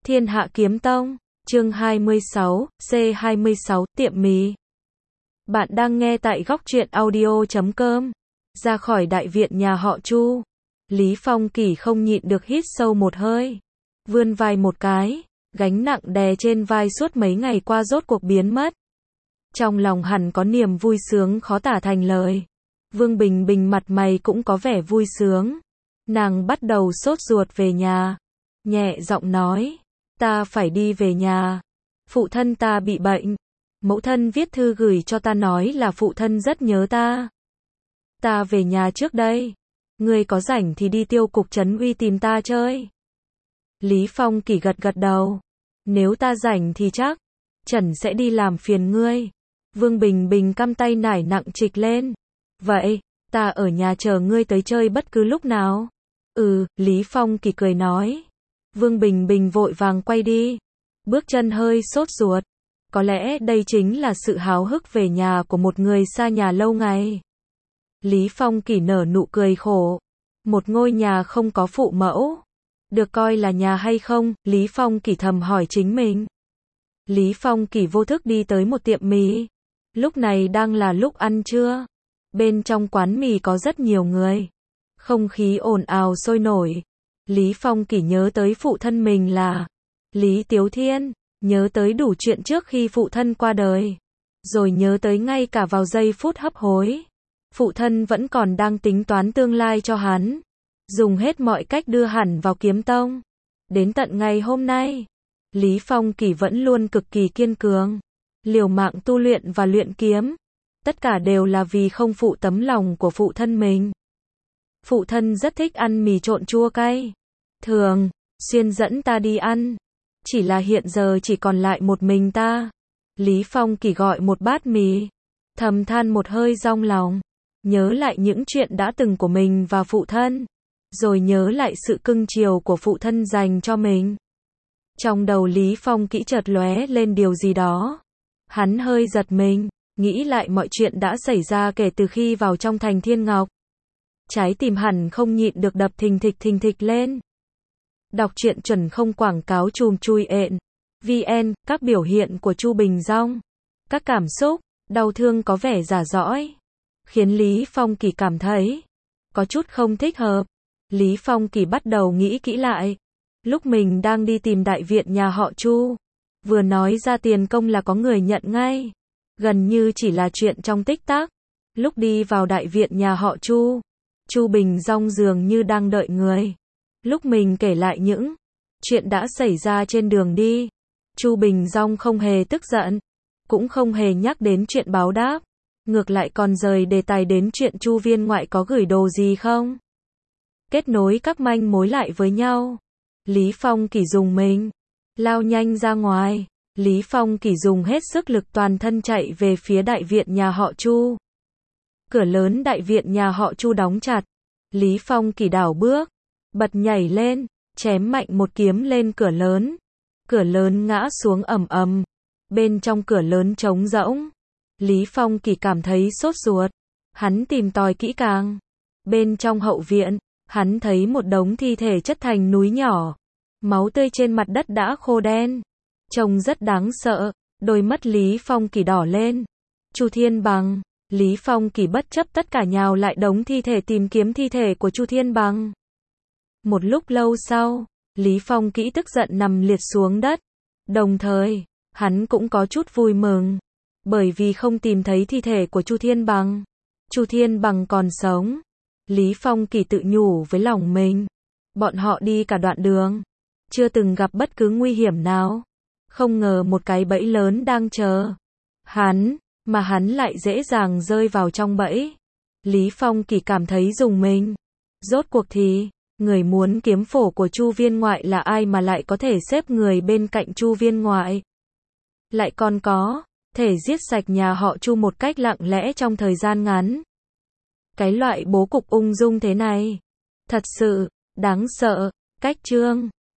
Thiên Hạ Kiếm Tông, chương 26, C26, tiệm mì. Bạn đang nghe tại góc truyện audio.com. Ra khỏi đại viện nhà họ Chu, Lý Phong Kỳ không nhịn được hít sâu một hơi. Vươn vai một cái, gánh nặng đè trên vai suốt mấy ngày qua rốt cuộc biến mất. Trong lòng hẳn có niềm vui sướng khó tả thành lời. Vương Bình Bình mặt mày cũng có vẻ vui sướng. Nàng bắt đầu sốt ruột về nhà. Nhẹ giọng nói, ta phải đi về nhà. Phụ thân ta bị bệnh. Mẫu thân viết thư gửi cho ta nói là phụ thân rất nhớ ta. Ta về nhà trước đây. Ngươi có rảnh thì đi Tiêu cục Trấn Uy tìm ta chơi. Lý Phong Kỳ gật gật đầu. Nếu ta rảnh thì chắc Trần sẽ đi làm phiền ngươi. Vương Bình Bình căm tay nải nặng trịch lên. Vậy, ta ở nhà chờ ngươi tới chơi bất cứ lúc nào. Lý Phong Kỳ cười nói. Vương Bình Bình vội vàng quay đi. Bước chân hơi sốt ruột. Có lẽ đây chính là sự háo hức về nhà của một người xa nhà lâu ngày. Lý Phong Kỳ nở nụ cười khổ. Một ngôi nhà không có phụ mẫu, được coi là nhà hay không? Lý Phong Kỳ thầm hỏi chính mình. Lý Phong Kỳ vô thức đi tới một tiệm mì. Lúc này đang là lúc ăn trưa. Bên trong quán mì có rất nhiều người. Không khí ồn ào sôi nổi. Lý Phong Kỳ nhớ tới phụ thân mình là Lý Tiếu Thiên, nhớ tới đủ chuyện trước khi phụ thân qua đời, rồi nhớ tới ngay cả vào giây phút hấp hối, phụ thân vẫn còn đang tính toán tương lai cho hắn, dùng hết mọi cách đưa hẳn vào kiếm tông. Đến tận ngày hôm nay, Lý Phong Kỳ vẫn luôn cực kỳ kiên cường, liều mạng tu luyện và luyện kiếm. Tất cả đều là vì không phụ tấm lòng của phụ thân mình. Phụ thân rất thích ăn mì trộn chua cay. Thường xuyên dẫn ta đi ăn. Chỉ là hiện giờ chỉ còn lại một mình ta. Lý Phong Kỳ gọi một bát mì. Thầm than một hơi rong lòng. Nhớ lại những chuyện đã từng của mình và phụ thân. Rồi nhớ lại sự cưng chiều của phụ thân dành cho mình. Trong đầu Lý Phong Kỳ chợt lóe lên điều gì đó. Hắn hơi giật mình. Nghĩ lại mọi chuyện đã xảy ra kể từ khi vào trong thành Thiên Ngọc. Trái tim hẳn không nhịn được đập thình thịch lên. Đọc truyện chuẩn không quảng cáo chùm chui ện. VN, các biểu hiện của Chu Bình Dong. Các cảm xúc, đau thương có vẻ rả rõi. Khiến Lý Phong Kỳ cảm thấy có chút không thích hợp. Lý Phong Kỳ bắt đầu nghĩ kỹ lại. Lúc mình đang đi tìm đại viện nhà họ Chu. Vừa nói ra tiền công là có người nhận ngay. Gần như chỉ là chuyện trong tích tắc. Lúc đi vào đại viện nhà họ Chu, Chu Bình Dong dường như đang đợi người. Lúc mình kể lại những chuyện đã xảy ra trên đường đi, Chu Bình Dong không hề tức giận, cũng không hề nhắc đến chuyện báo đáp, ngược lại còn rời đề tài đến chuyện Chu viên ngoại có gửi đồ gì không. Kết nối các manh mối lại với nhau, Lý Phong Kỳ dùng mình lao nhanh ra ngoài. Lý Phong Kỳ dùng hết sức lực toàn thân chạy về phía đại viện nhà họ Chu. Cửa lớn đại viện nhà họ Chu đóng chặt. Lý Phong Kỳ đảo bước, bật nhảy lên, chém mạnh một kiếm lên cửa lớn. Cửa lớn ngã xuống ầm ầm. Bên trong cửa lớn trống rỗng. Lý Phong Kỳ cảm thấy sốt ruột. Hắn tìm tòi kỹ càng. Bên trong hậu viện, hắn thấy một đống thi thể chất thành núi nhỏ. Máu tươi trên mặt đất đã khô đen. Trông rất đáng sợ. Đôi mắt Lý Phong Kỳ đỏ lên. Chu Thiên Bằng. Lý Phong Kỳ bất chấp tất cả nhào lại đống thi thể tìm kiếm thi thể của Chu Thiên Bằng. Một lúc lâu sau, Lý Phong Kỳ tức giận nằm liệt xuống đất. Đồng thời, hắn cũng có chút vui mừng. Bởi vì không tìm thấy thi thể của Chu Thiên Bằng. Chu Thiên Bằng còn sống. Lý Phong Kỳ tự nhủ với lòng mình. Bọn họ đi cả đoạn đường. Chưa từng gặp bất cứ nguy hiểm nào. Không ngờ một cái bẫy lớn đang chờ hắn, mà hắn lại dễ dàng rơi vào trong bẫy. Lý Phong Kỳ cảm thấy rùng mình. Rốt cuộc thì, người muốn kiếm phổ của Chu viên ngoại là ai mà lại có thể xếp người bên cạnh Chu viên ngoại? Lại còn có thể giết sạch nhà họ Chu một cách lặng lẽ trong thời gian ngắn. Cái loại bố cục ung dung thế này, thật sự đáng sợ. Cách chương